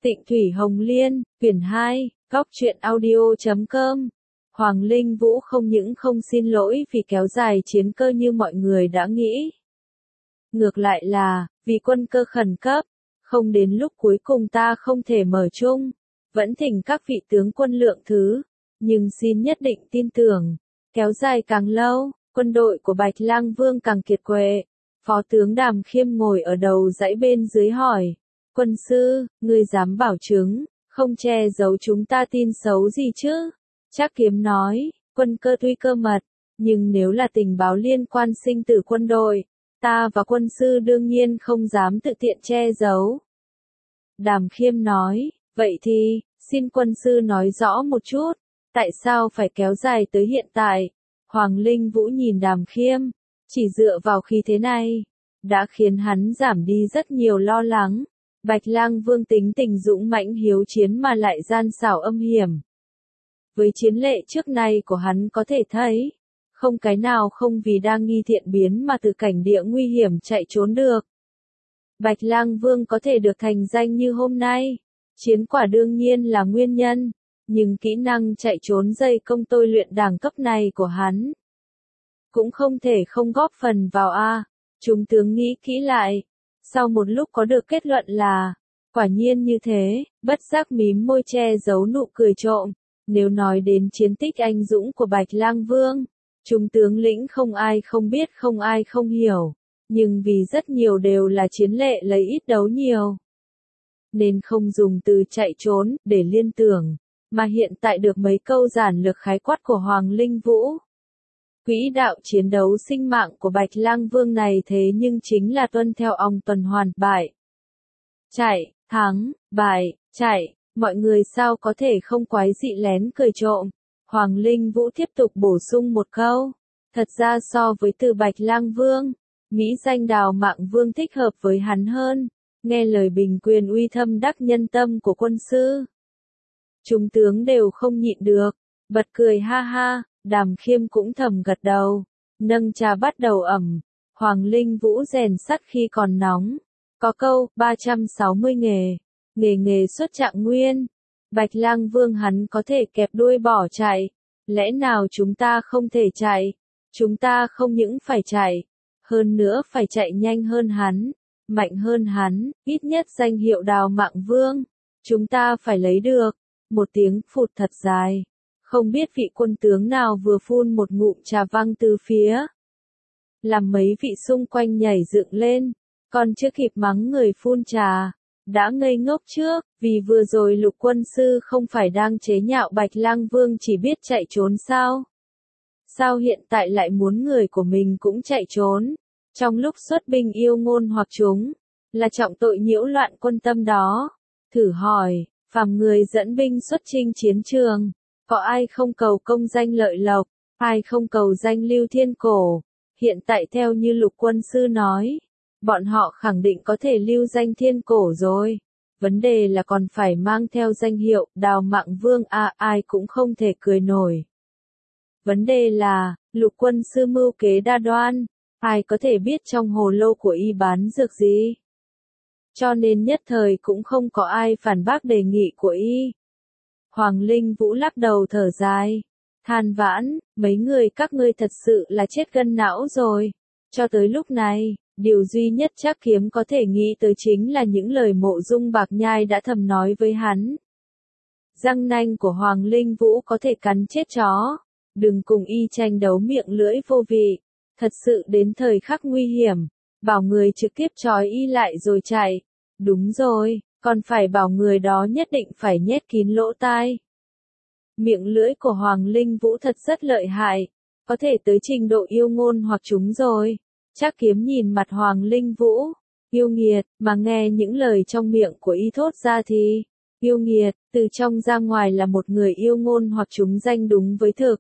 Tịnh Thủy Hồng Liên, quyển 2, góc truyện audio.com. Hoàng Linh Vũ không những không xin lỗi vì kéo dài chiến cơ như mọi người đã nghĩ. Ngược lại là, vì quân cơ khẩn cấp, không đến lúc cuối cùng ta không thể mở chung, vẫn thỉnh các vị tướng quân lượng thứ, nhưng xin nhất định tin tưởng, kéo dài càng lâu, quân đội của Bạch Lang Vương càng kiệt quệ. Phó tướng Đàm Khiêm ngồi ở đầu dãy bên dưới hỏi, quân sư, ngươi dám bảo chứng, không che giấu chúng ta tin xấu gì chứ? Trác Kiếm nói, quân cơ tuy cơ mật, nhưng nếu là tình báo liên quan sinh tử quân đội, ta và quân sư đương nhiên không dám tự tiện che giấu. Đàm Khiêm nói, vậy thì, xin quân sư nói rõ một chút, tại sao phải kéo dài tới hiện tại? Hoàng Linh Vũ nhìn Đàm Khiêm, chỉ dựa vào khí thế này, đã khiến hắn giảm đi rất nhiều lo lắng. Bạch Lang Vương tính tình dũng mãnh hiếu chiến mà lại gian xảo âm hiểm. Với chiến lệ trước nay của hắn có thể thấy, không cái nào không vì đang nghi thiện biến mà từ cảnh địa nguy hiểm chạy trốn được. Bạch Lang Vương có thể được thành danh như hôm nay, chiến quả đương nhiên là nguyên nhân, nhưng kỹ năng chạy trốn dây công tôi luyện đẳng cấp này của hắn cũng không thể không góp phần vào a. Chúng tướng nghĩ kỹ lại, sau một lúc có được kết luận là, quả nhiên như thế, bất giác mím môi che giấu nụ cười trộm. Nếu nói đến chiến tích anh dũng của Bạch Lang Vương, chúng tướng lĩnh không ai không biết không ai không hiểu, nhưng vì rất nhiều đều là chiến lệ lấy ít đấu nhiều, nên không dùng từ chạy trốn để liên tưởng, mà hiện tại được mấy câu giản lược khái quát của Hoàng Linh Vũ. Quỹ đạo chiến đấu sinh mạng của Bạch Lang Vương này thế nhưng chính là tuân theo ong tuần hoàn, bại, chạy, thắng, bại, chạy, mọi người sao có thể không quái dị lén cười trộm. Hoàng Linh Vũ tiếp tục bổ sung một câu, thật ra so với từ Bạch Lang Vương, mỹ danh Đào Mạng Vương thích hợp với hắn hơn, nghe lời bình quyền uy thâm đắc nhân tâm của quân sư. Chúng tướng đều không nhịn được, bật cười ha ha. Đàm Khiêm cũng thầm gật đầu, nâng trà bắt đầu ẩm. Hoàng Linh Vũ rèn sắt khi còn nóng. Có câu, 360 nghề xuất trạng nguyên. Bạch Lang Vương hắn có thể kẹp đuôi bỏ chạy. Lẽ nào chúng ta không thể chạy? Chúng ta không những phải chạy, hơn nữa phải chạy nhanh hơn hắn, mạnh hơn hắn, ít nhất danh hiệu Đào Mạng Vương. Chúng ta phải lấy được. Một tiếng phụt thật dài. Không biết vị quân tướng nào vừa phun một ngụm trà văng từ phía, làm mấy vị xung quanh nhảy dựng lên, còn chưa kịp mắng người phun trà, đã ngây ngốc trước, vì vừa rồi Lục quân sư không phải đang chế nhạo Bạch Lang Vương chỉ biết chạy trốn sao? Sao hiện tại lại muốn người của mình cũng chạy trốn? Trong lúc xuất binh yêu ngôn hoặc chúng, là trọng tội nhiễu loạn quân tâm đó. Thử hỏi, phàm người dẫn binh xuất chinh chiến trường, có ai không cầu công danh lợi lộc, ai không cầu danh lưu thiên cổ? Hiện tại theo như Lục quân sư nói, bọn họ khẳng định có thể lưu danh thiên cổ rồi. Vấn đề là còn phải mang theo danh hiệu Đào Mạng Vương ai cũng không thể cười nổi. Vấn đề là, Lục quân sư mưu kế đa đoan, ai có thể biết trong hồ lô của y bán dược gì? Cho nên nhất thời cũng không có ai phản bác đề nghị của y. Hoàng Linh Vũ lắc đầu thở dài, than vãn, mấy người các ngươi thật sự là chết gân não rồi. Cho tới lúc này, điều duy nhất Trác Kiếm có thể nghĩ tới chính là những lời Mộ Dung Bạc Nhai đã thầm nói với hắn. Răng nanh của Hoàng Linh Vũ có thể cắn chết chó, đừng cùng y tranh đấu miệng lưỡi vô vị. Thật sự đến thời khắc nguy hiểm, bảo người trực tiếp trói y lại rồi chạy. Đúng rồi. Còn phải bảo người đó nhất định phải nhét kín lỗ tai. Miệng lưỡi của Hoàng Linh Vũ thật rất lợi hại, có thể tới trình độ yêu ngôn hoặc chúng rồi. Trác Kiếm nhìn mặt Hoàng Linh Vũ, yêu nghiệt, mà nghe những lời trong miệng của y thốt ra thì, yêu nghiệt, từ trong ra ngoài là một người yêu ngôn hoặc chúng danh đúng với thực.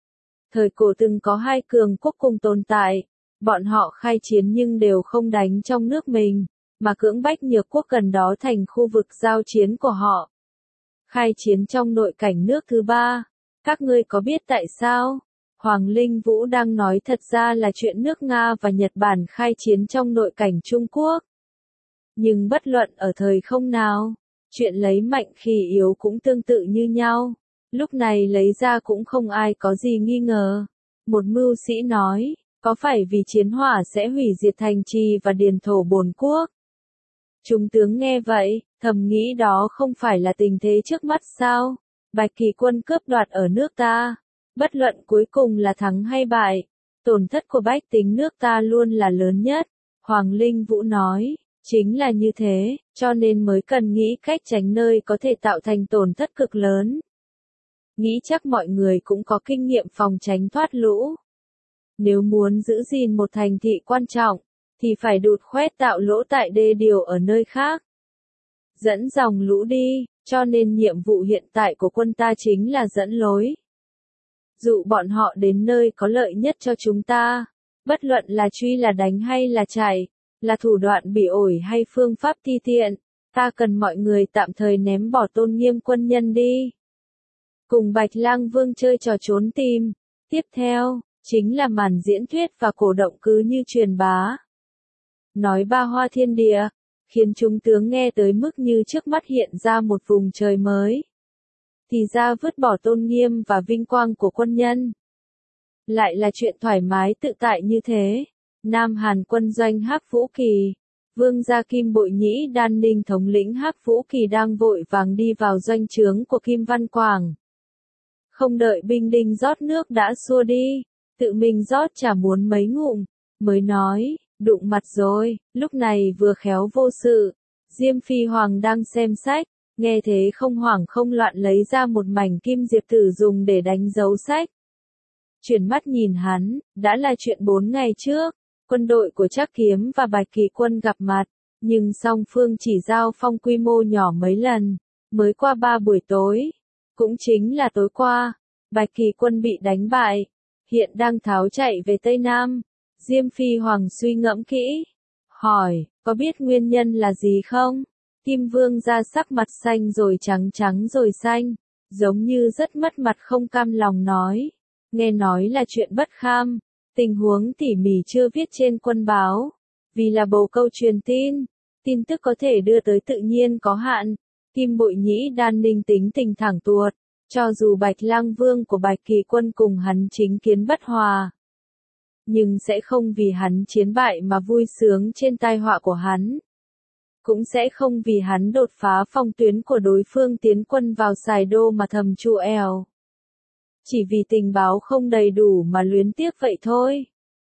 Thời cổ từng có hai cường quốc cùng tồn tại, bọn họ khai chiến nhưng đều không đánh trong nước mình, mà cưỡng bách Nhược quốc gần đó thành khu vực giao chiến của họ. Khai chiến trong nội cảnh nước thứ ba. Các ngươi có biết tại sao? Hoàng Linh Vũ đang nói thật ra là chuyện nước Nga và Nhật Bản khai chiến trong nội cảnh Trung Quốc. Nhưng bất luận ở thời không nào, Chuyện lấy mạnh khi yếu cũng tương tự như nhau. Lúc này lấy ra cũng không ai có gì nghi ngờ. Một mưu sĩ nói, có phải vì chiến hỏa sẽ hủy diệt thành trì và điền thổ bổn quốc? Chúng tướng nghe vậy, thầm nghĩ đó không phải là tình thế trước mắt sao? Bạch Kỳ quân cướp đoạt ở nước ta. Bất luận cuối cùng là thắng hay bại, tổn thất của bách tính nước ta luôn là lớn nhất. Hoàng Linh Vũ nói, chính là như thế, cho nên mới cần nghĩ cách tránh nơi có thể tạo thành tổn thất cực lớn. Nghĩ chắc mọi người cũng có kinh nghiệm phòng tránh thoát lũ. Nếu muốn giữ gìn một thành thị quan trọng, thì phải đụt khoét tạo lỗ tại đê điều ở nơi khác. Dẫn dòng lũ đi, cho nên nhiệm vụ hiện tại của quân ta chính là dẫn lối. Dụ bọn họ đến nơi có lợi nhất cho chúng ta, bất luận là truy là đánh hay là chạy, là thủ đoạn bị ổi hay phương pháp thi tiện, ta cần mọi người tạm thời ném bỏ tôn nghiêm quân nhân đi. Cùng Bạch Lang Vương chơi trò trốn tìm, tiếp theo, chính là màn diễn thuyết và cổ động cứ như truyền bá. Nói ba hoa thiên địa, khiến chúng tướng nghe tới mức như trước mắt hiện ra một vùng trời mới. Thì ra vứt bỏ tôn nghiêm và vinh quang của quân nhân. Lại là chuyện thoải mái tự tại như thế. Nam Hàn quân doanh Hắc Vũ Kỳ, Vương gia Kim Bội Nhĩ Đan Ninh thống lĩnh Hắc Vũ Kỳ đang vội vàng đi vào doanh trướng của Kim Văn Quảng. Không đợi binh đinh rót nước đã xua đi, tự mình rót chả muốn mấy ngụm, mới nói, đụng mặt rồi. Lúc này vừa khéo vô sự, Diêm Phi Hoàng đang xem sách, nghe thế không hoảng không loạn lấy ra một mảnh kim diệp tử dùng để đánh dấu sách. Chuyển mắt nhìn hắn, đã là chuyện 4 ngày trước, quân đội của Trác Kiếm và Bạch Kỳ quân gặp mặt, nhưng song phương chỉ giao phong quy mô nhỏ mấy lần, mới qua 3 buổi tối. Cũng chính là tối qua, Bạch Kỳ quân bị đánh bại, hiện đang tháo chạy về Tây Nam. Diêm Phi Hoàng suy ngẫm kỹ, hỏi, có biết nguyên nhân là gì không? Kim Vương ra sắc mặt xanh rồi trắng trắng rồi xanh, giống như rất mất mặt không cam lòng nói. Nghe nói là chuyện bất kham, tình huống tỉ mỉ chưa viết trên quân báo, vì là bồ câu truyền tin tức có thể đưa tới tự nhiên có hạn. Kim Bội Nhĩ Đan Ninh tính tình thẳng tuột, cho dù Bạch Lang Vương của Bạch Kỳ quân cùng hắn chính kiến bất hòa, nhưng sẽ không vì hắn chiến bại mà vui sướng trên tai họa của hắn. Cũng sẽ không vì hắn đột phá phong tuyến của đối phương tiến quân vào Sài Đô mà thầm trụ eo. Chỉ vì tình báo không đầy đủ mà luyến tiếc vậy thôi.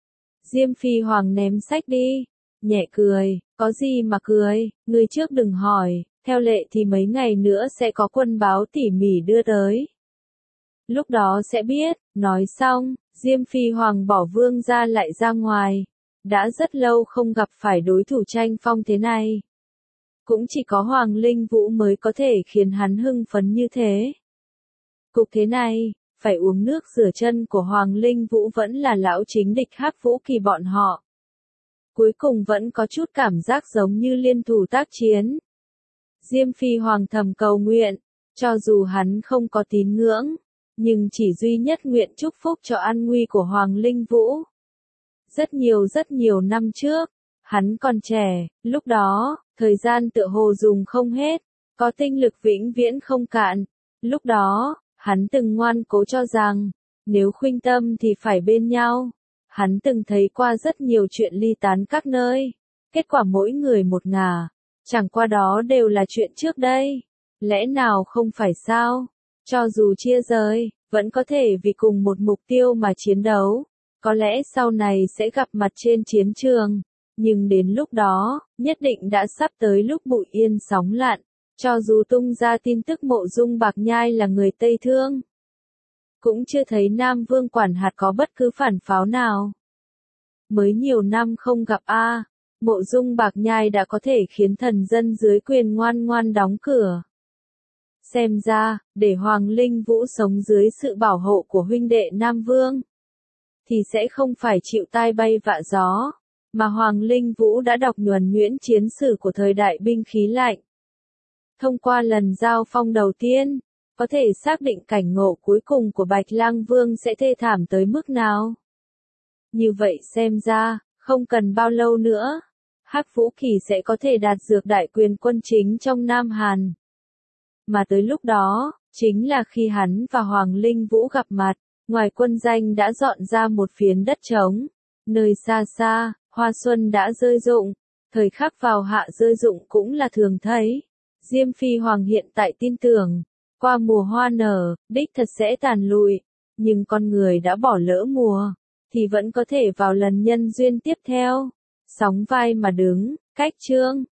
Diêm Phi Hoàng ném sách đi, nhẹ cười, có gì mà cười, ngươi trước đừng hỏi, theo lệ thì mấy ngày nữa sẽ có quân báo tỉ mỉ đưa tới. Lúc đó sẽ biết, nói xong, Diêm Phi Hoàng bỏ Vương gia lại ra ngoài. Đã rất lâu không gặp phải đối thủ tranh phong thế này. Cũng chỉ có Hoàng Linh Vũ mới có thể khiến hắn hưng phấn như thế. Cục thế này, phải uống nước rửa chân của Hoàng Linh Vũ vẫn là lão chính địch Hắc Vũ Kỳ bọn họ. Cuối cùng vẫn có chút cảm giác giống như liên thủ tác chiến. Diêm Phi Hoàng thầm cầu nguyện, cho dù hắn không có tín ngưỡng, nhưng chỉ duy nhất nguyện chúc phúc cho an nguy của Hoàng Linh Vũ. Rất nhiều năm trước, hắn còn trẻ, lúc đó, thời gian tựa hồ dùng không hết, có tinh lực vĩnh viễn không cạn. Lúc đó, hắn từng ngoan cố cho rằng, nếu khuynh tâm thì phải bên nhau. Hắn từng thấy qua rất nhiều chuyện ly tán các nơi, kết quả mỗi người một ngả, chẳng qua đó đều là chuyện trước đây. Lẽ nào không phải sao? Cho dù chia rời, vẫn có thể vì cùng một mục tiêu mà chiến đấu. Có lẽ sau này sẽ gặp mặt trên chiến trường, nhưng đến lúc đó, nhất định đã sắp tới lúc bụi yên sóng lặn. Cho dù tung ra tin tức Mộ Dung Bạc Nhai là người Tây Thương, cũng chưa thấy Nam Vương quản hạt có bất cứ phản pháo nào. Mới nhiều năm không gặp Mộ Dung Bạc Nhai đã có thể khiến thần dân dưới quyền ngoan ngoan đóng cửa. Xem ra, để Hoàng Linh Vũ sống dưới sự bảo hộ của huynh đệ Nam Vương, thì sẽ không phải chịu tai bay vạ gió, mà Hoàng Linh Vũ đã đọc nhuần nhuyễn chiến sử của thời đại binh khí lạnh. Thông qua lần giao phong đầu tiên, có thể xác định cảnh ngộ cuối cùng của Bạch Lang Vương sẽ thê thảm tới mức nào. Như vậy xem ra, không cần bao lâu nữa, Hắc Vũ Kỳ sẽ có thể đạt dược đại quyền quân chính trong Nam Hàn. Mà tới lúc đó, chính là khi hắn và Hoàng Linh Vũ gặp mặt, ngoài quân danh đã dọn ra một phiến đất trống, nơi xa xa, hoa xuân đã rơi rụng, thời khắc vào hạ rơi rụng cũng là thường thấy. Diêm Phi Hoàng hiện tại tin tưởng, qua mùa hoa nở, đích thật sẽ tàn lụi, nhưng con người đã bỏ lỡ mùa, thì vẫn có thể vào lần nhân duyên tiếp theo. Sóng vai mà đứng, cách chương.